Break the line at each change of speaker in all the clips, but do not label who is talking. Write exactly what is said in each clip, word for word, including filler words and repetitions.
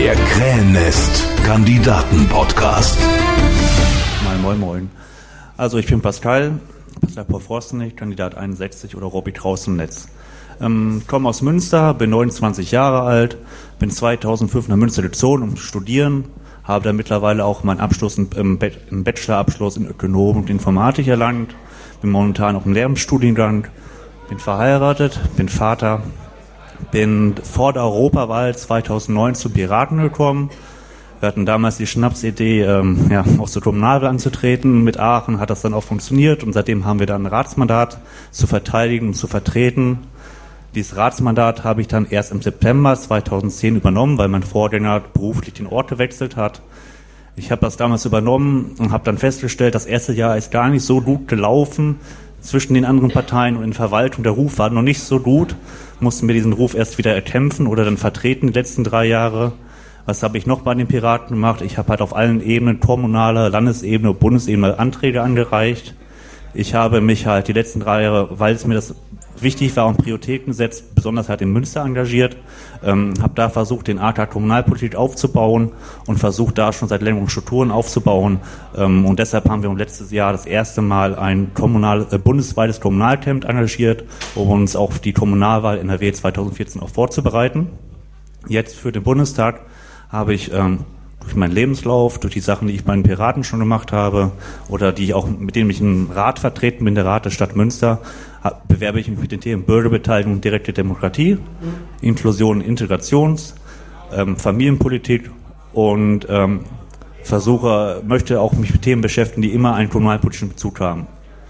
Der Krähennest-Kandidaten-Podcast.
Moin, moin, moin. Also ich bin Pascal, Pascal Paul Forstenich, Kandidat einundsechzig oder Robby Traus im Netz. Ähm, komme aus Münster, bin neunundzwanzig Jahre alt, bin zweitausendfünf nach Münster gezogen, um zu studieren, habe dann mittlerweile auch meinen Abschluss im, im Bachelorabschluss in Ökonomik und Informatik erlangt, bin momentan auch im Lehramtsstudiengang, bin verheiratet, bin Vater, bin vor der Europawahl zweitausendneun zu Piraten gekommen. Wir hatten damals die Schnapsidee, ähm, ja, auch zur Kommunalwahl anzutreten. Mit Aachen hat das dann auch funktioniert und seitdem haben wir dann ein Ratsmandat zu verteidigen und zu vertreten. Dieses Ratsmandat habe ich dann erst im September zweitausendzehn übernommen, weil mein Vorgänger beruflich den Ort gewechselt hat. Ich habe das damals übernommen und habe dann festgestellt, das erste Jahr ist gar nicht so gut gelaufen zwischen den anderen Parteien und in Verwaltung. Der Ruf war noch nicht so gut, mussten wir diesen Ruf erst wieder erkämpfen oder dann vertreten die letzten drei Jahre. Was habe ich noch bei den Piraten gemacht? Ich habe halt auf allen Ebenen, kommunaler, Landesebene, Bundesebene Anträge angereicht. Ich habe mich halt die letzten drei Jahre, weil es mir das wichtig war und Prioritäten gesetzt, besonders halt in Münster engagiert, ähm, habe da versucht, den A K Kommunalpolitik aufzubauen und versucht, da schon seit längerem Strukturen aufzubauen. Ähm, und deshalb haben wir letztes Jahr das erste Mal ein kommunal, äh, bundesweites Kommunalcamp engagiert, um uns auf die Kommunalwahl N R W zweitausendvierzehn auch vorzubereiten. Jetzt für den Bundestag habe ich ähm, durch meinen Lebenslauf, durch die Sachen, die ich bei den Piraten schon gemacht habe oder die ich auch, mit denen ich im Rat vertreten bin, der Rat der Stadt Münster, bewerbe ich mich mit den Themen Bürgerbeteiligung, direkte Demokratie, mhm. Inklusion, Integrations, ähm, Familienpolitik und ähm, versuche, möchte auch mich mit Themen beschäftigen, die immer einen kommunalpolitischen Bezug haben.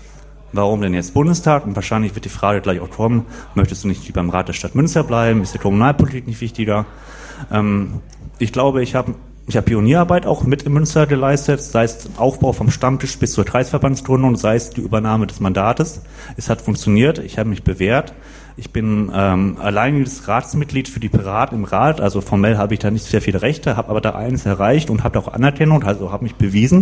Warum denn jetzt Bundestag? Und wahrscheinlich wird die Frage gleich auch kommen, möchtest du nicht beim Rat der Stadt Münster bleiben? Ist die Kommunalpolitik nicht wichtiger? Ähm, ich glaube, ich habe Ich habe Pionierarbeit auch mit in Münster geleistet, sei es Aufbau vom Stammtisch bis zur Kreisverbandsgründung, sei es die Übernahme des Mandates. Es hat funktioniert, ich habe mich bewährt. Ich bin ähm, alleiniges Ratsmitglied für die Piraten im Rat, also formell habe ich da nicht sehr viele Rechte, habe aber da eines erreicht und habe auch Anerkennung, also habe mich bewiesen.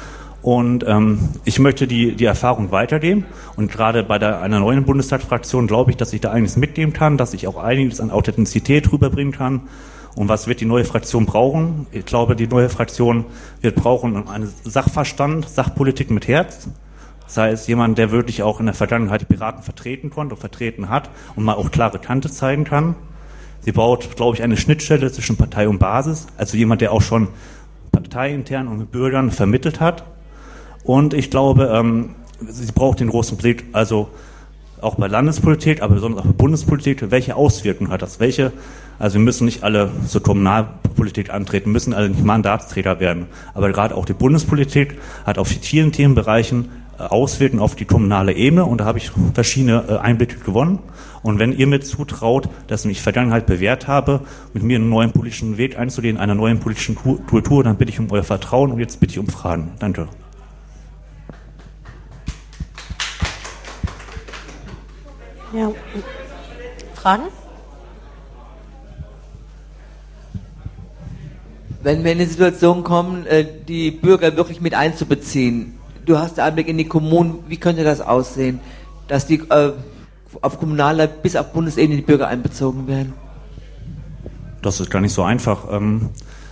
Und ähm, ich möchte die die Erfahrung weitergeben und gerade bei der, einer neuen Bundestagsfraktion glaube ich, dass ich da einiges mitnehmen kann, dass ich auch einiges an Authentizität rüberbringen kann. Und was wird die neue Fraktion brauchen? Ich glaube, die neue Fraktion wird brauchen einen Sachverstand, Sachpolitik mit Herz. Sei es jemand, der wirklich auch in der Vergangenheit die Piraten vertreten konnte und vertreten hat und mal auch klare Kante zeigen kann. Sie baut, glaube ich, eine Schnittstelle zwischen Partei und Basis, also jemand, der auch schon parteiintern und mit Bürgern vermittelt hat. Und ich glaube, ähm, sie braucht den großen Blick, also auch bei Landespolitik, aber besonders auch bei Bundespolitik, welche Auswirkungen hat das? Welche, also wir müssen nicht alle zur Kommunalpolitik antreten, müssen alle nicht Mandatsträger werden. Aber gerade auch die Bundespolitik hat auf vielen Themenbereichen Auswirkungen auf die kommunale Ebene und da habe ich verschiedene Einblicke gewonnen. Und wenn ihr mir zutraut, dass ich mich in der Vergangenheit bewährt habe, mit mir einen neuen politischen Weg einzugehen, einer neuen politischen Kultur, dann bitte ich um euer Vertrauen und jetzt bitte ich um Fragen. Danke.
Ja. Fragen?
Wenn wir in die Situation kommen, die Bürger wirklich mit einzubeziehen, du hast den Einblick in die Kommunen, wie könnte das aussehen, dass die äh, auf kommunaler bis auf Bundesebene die Bürger einbezogen werden?
Das ist gar nicht so einfach. Ähm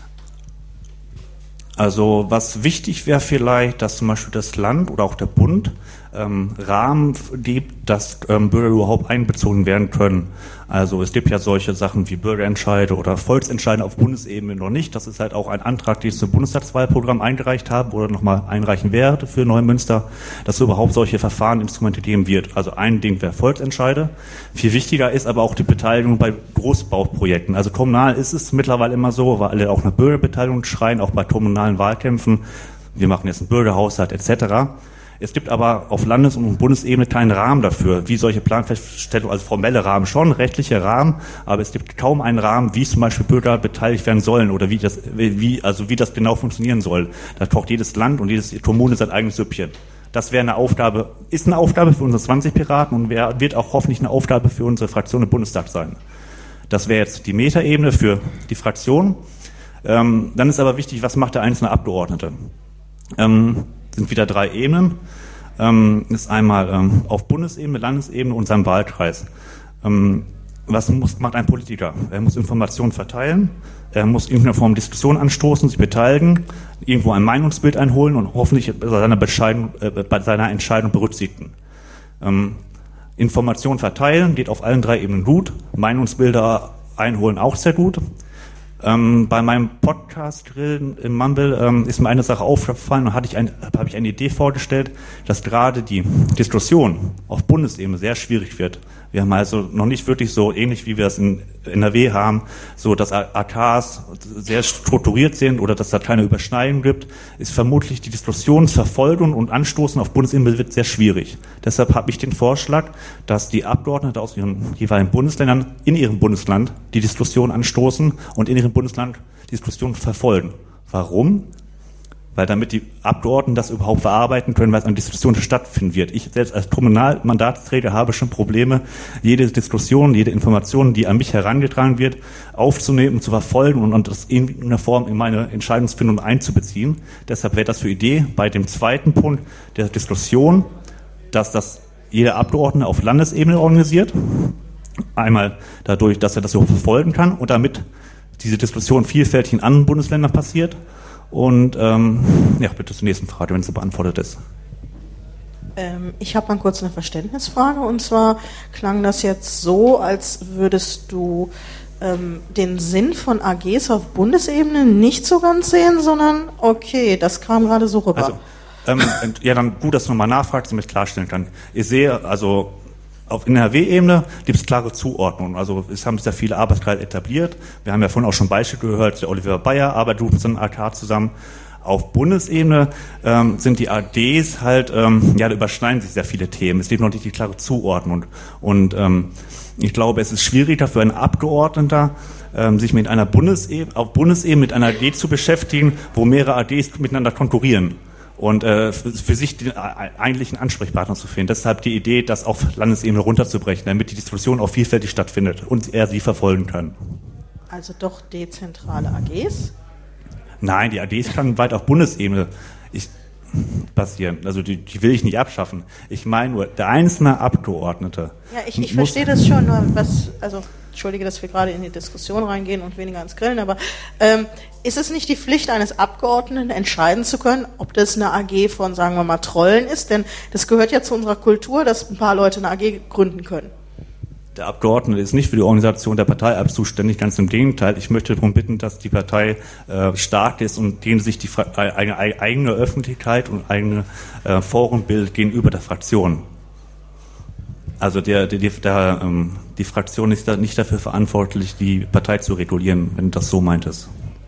Also was wichtig wäre vielleicht, dass zum Beispiel das Land oder auch der Bund ähm, Rahmen gibt, dass ähm, Bürger überhaupt einbezogen werden können. Also es gibt ja solche Sachen wie Bürgerentscheide oder Volksentscheide auf Bundesebene noch nicht. Das ist halt auch ein Antrag, den ich zum Bundestagswahlprogramm eingereicht habe oder nochmal einreichen werde für Neumünster, dass es überhaupt solche Verfahren, Instrumente geben wird. Also ein Ding wäre Volksentscheide. Viel wichtiger ist aber auch die Beteiligung bei Großbauprojekten. Also kommunal ist es mittlerweile immer so, weil alle auch nach Bürgerbeteiligung schreien, auch bei kommunalen Wahlkämpfen. Wir machen jetzt einen Bürgerhaushalt et cetera. Es gibt aber auf Landes- und Bundesebene keinen Rahmen dafür, wie solche Planfeststellungen, also formelle Rahmen schon, rechtliche Rahmen, aber es gibt kaum einen Rahmen, wie zum Beispiel Bürger beteiligt werden sollen oder wie das, wie, also wie das genau funktionieren soll. Da kocht jedes Land und jedes Kommune sein eigenes Süppchen. Das wäre eine Aufgabe, ist eine Aufgabe für unsere zwanzig Piraten und wär, wird auch hoffentlich eine Aufgabe für unsere Fraktion im Bundestag sein. Das wäre jetzt die Metaebene für die Fraktion. Ähm, dann ist aber wichtig, was macht der einzelne Abgeordnete? Ähm, sind wieder drei Ebenen. Ähm, ist einmal ähm, auf Bundesebene, Landesebene und seinem Wahlkreis. Ähm, was muss, macht ein Politiker? Er muss Informationen verteilen, er muss in irgendeiner Form Diskussionen anstoßen, sich beteiligen, irgendwo ein Meinungsbild einholen und hoffentlich bei seiner, äh, bei seiner Entscheidung berücksichtigen. Ähm, Informationen verteilen geht auf allen drei Ebenen gut, Meinungsbilder einholen auch sehr gut. Ähm, bei meinem Podcast-Grill im Mumble ähm, ist mir eine Sache aufgefallen und hatte ich ein, habe ich eine Idee vorgestellt, dass gerade die Diskussion auf Bundesebene sehr schwierig wird. Wir haben also noch nicht wirklich so ähnlich, wie wir es in N R W haben, so dass A Ks sehr strukturiert sind oder dass da keine Überschneidung gibt, ist vermutlich die Diskussionsverfolgung und Anstoßen auf Bundesebene wird sehr schwierig. Deshalb habe ich den Vorschlag, dass die Abgeordneten aus ihren jeweiligen Bundesländern in ihrem Bundesland die Diskussion anstoßen und in ihrem Bundesland die Diskussion verfolgen. Warum? Weil damit die Abgeordneten das überhaupt verarbeiten können, was an Diskussionen stattfinden wird. Ich selbst als Kommunalmandatsträger habe schon Probleme, jede Diskussion, jede Information, die an mich herangetragen wird, aufzunehmen, zu verfolgen und, und das in irgendeiner Form in meine Entscheidungsfindung einzubeziehen. Deshalb wäre das für Idee bei dem zweiten Punkt der Diskussion, dass das jeder Abgeordnete auf Landesebene organisiert. Einmal dadurch, dass er das so verfolgen kann und damit diese Diskussion vielfältig in anderen Bundesländern passiert. Und ähm, ja, bitte zur nächsten Frage, wenn sie beantwortet ist.
Ähm, ich habe mal kurz eine Verständnisfrage. Und zwar klang das jetzt so, als würdest du ähm, den Sinn von A Gs auf Bundesebene nicht so ganz sehen, sondern okay, das kam gerade so rüber.
Also, ähm, ja, dann gut, dass du nochmal nachfragst, damit ich klarstellen kann. Ich sehe, also auf N R W-Ebene gibt es klare Zuordnungen. Also es haben sehr viele Arbeitskreise etabliert. Wir haben ja vorhin auch schon Beispiele gehört, der Oliver Bayer arbeitet mit so einem A K zusammen. Auf Bundesebene ähm, sind die A Ds halt, ähm, ja, da überschneiden sich sehr viele Themen. Es gibt noch nicht die klare Zuordnung. Und ähm, ich glaube, es ist schwieriger für einen Abgeordneter, ähm, sich mit einer Bundesebene, auf Bundesebene mit einer A D zu beschäftigen, wo mehrere A Ds miteinander konkurrieren. Und äh, für, für sich den eigentlichen Ansprechpartner zu finden. Deshalb die Idee, das auf Landesebene runterzubrechen, damit die Diskussion auch vielfältig stattfindet und er sie verfolgen kann.
Also doch dezentrale A Gs?
Nein, die A Ds kann weit auf Bundesebene ich, passieren. Also die, die will ich nicht abschaffen. Ich meine nur, der einzelne Abgeordnete.
Ja, ich, ich verstehe das schon, nur was, also entschuldige, dass wir gerade in die Diskussion reingehen und weniger ins Grillen, aber ähm, ist es nicht die Pflicht eines Abgeordneten, entscheiden zu können, ob das eine A G von, sagen wir mal, Trollen ist? Denn das gehört ja zu unserer Kultur, dass ein paar Leute eine A G gründen können.
Der Abgeordnete ist nicht für die Organisation der Partei zuständig, ganz im Gegenteil. Ich möchte darum bitten, dass die Partei äh, stark ist und denen sich die Fra- eine eigene Öffentlichkeit und eigene äh, Forum bildet gegenüber der Fraktion. Also der, der, der, ähm, die Fraktion ist da nicht dafür verantwortlich, die Partei zu regulieren, wenn du das so meintest.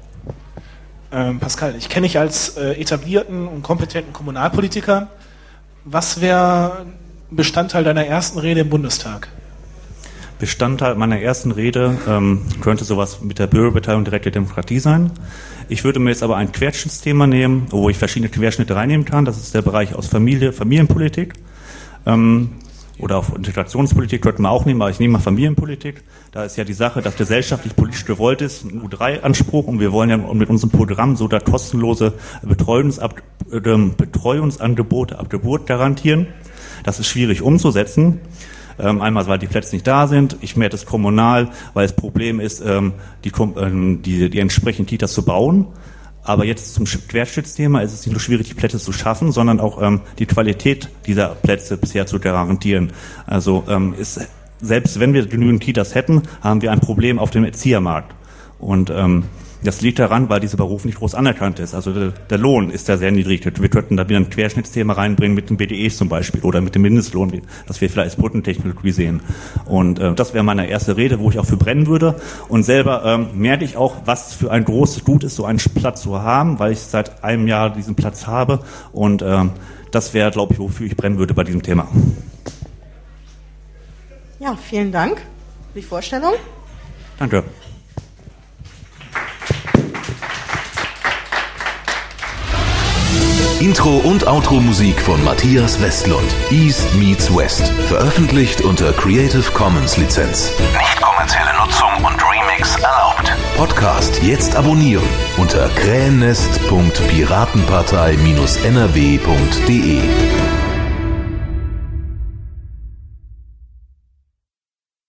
Ähm, Pascal, ich kenne dich als äh, etablierten und kompetenten Kommunalpolitiker. Was wäre Bestandteil deiner ersten Rede im Bundestag?
Bestandteil meiner ersten Rede ähm, könnte sowas mit der Bürgerbeteiligung direkte Demokratie sein. Ich würde mir jetzt aber ein Querschnittsthema nehmen, wo ich verschiedene Querschnitte reinnehmen kann. Das ist der Bereich aus Familie, Familienpolitik. Ähm, Oder auch Integrationspolitik könnte man auch nehmen, aber ich nehme mal Familienpolitik. Da ist ja die Sache, dass gesellschaftlich politisch gewollt ist, ein U drei Anspruch und wir wollen ja mit unserem Programm so das kostenlose Betreuungsab- äh, Betreuungsangebote ab Geburt garantieren. Das ist schwierig umzusetzen. Ähm, einmal, weil die Plätze nicht da sind. Ich merke das kommunal, weil das Problem ist, ähm, die, ähm, die, die entsprechenden Kitas zu bauen. Aber jetzt zum Querschnittsthema ist es nicht nur schwierig, die Plätze zu schaffen, sondern auch ähm, die Qualität dieser Plätze bisher zu garantieren. Also ähm, ist, selbst wenn wir genügend Kitas hätten, haben wir ein Problem auf dem Erziehermarkt. Und ähm, das liegt daran, weil dieser Beruf nicht groß anerkannt ist. Also der, der Lohn ist da sehr niedrig. Wir könnten da wieder ein Querschnittsthema reinbringen mit den B D Es zum Beispiel oder mit dem Mindestlohn, das wir vielleicht als Brückentechnologie sehen. Und äh, das wäre meine erste Rede, wo ich auch für brennen würde. Und selber ähm, merke ich auch, was für ein großes Gut ist, so einen Platz zu haben, weil ich seit einem Jahr diesen Platz habe. Und ähm, das wäre, glaube ich, wofür ich brennen würde bei diesem Thema.
Ja, vielen Dank für die Vorstellung.
Danke.
Intro und Outro-Musik von Matthias Westlund. East meets West. Veröffentlicht unter Creative Commons Lizenz. Nicht kommerzielle Nutzung und Remix erlaubt. Podcast jetzt abonnieren unter krähennest punkt piratenpartei Bindestrich n r w punkt d e.